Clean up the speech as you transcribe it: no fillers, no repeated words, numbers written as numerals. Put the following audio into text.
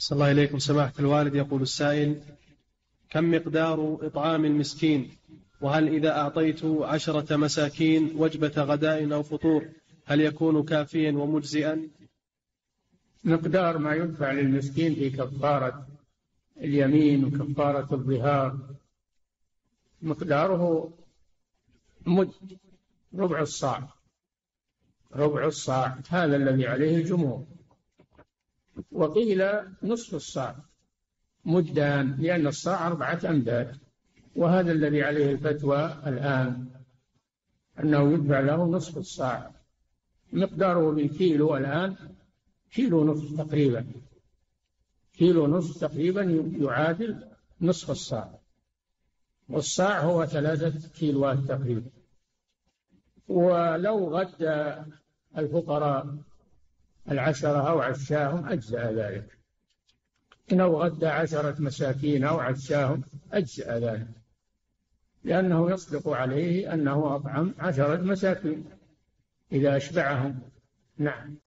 صلى الله إليكم سماحة الوالد. يقول السائل: كم مقدار إطعام المسكين؟ وهل إذا أعطيت 10 مساكين وجبة غداء أو فطور هل يكون كافيا ومجزئا؟ مقدار ما يدفع للمسكين في كفارة اليمين وكفارة الظهار مقداره مد، ربع الصاع، ربع الصاع، هذا الذي عليه الجمهور. وقيل نصف الصاع، مدان، لأن الصاع 4 أمداد، وهذا الذي عليه الفتوى الآن أنه يدفع له نصف الصاع. مقداره بالكيلو الآن كيلو ونصف تقريبا، كيلو ونصف تقريبا يعادل نصف الصاع، والصاع هو 3 كيلوات تقريبا. ولو غدى الفقراء 10 أو عشاهم أجزأ ذلك، لو غدى 10 مساكين أو عشاهم أجزأ ذلك، لأنه يصدق عليه أنه أطعم 10 مساكين إذا أشبعهم. نعم.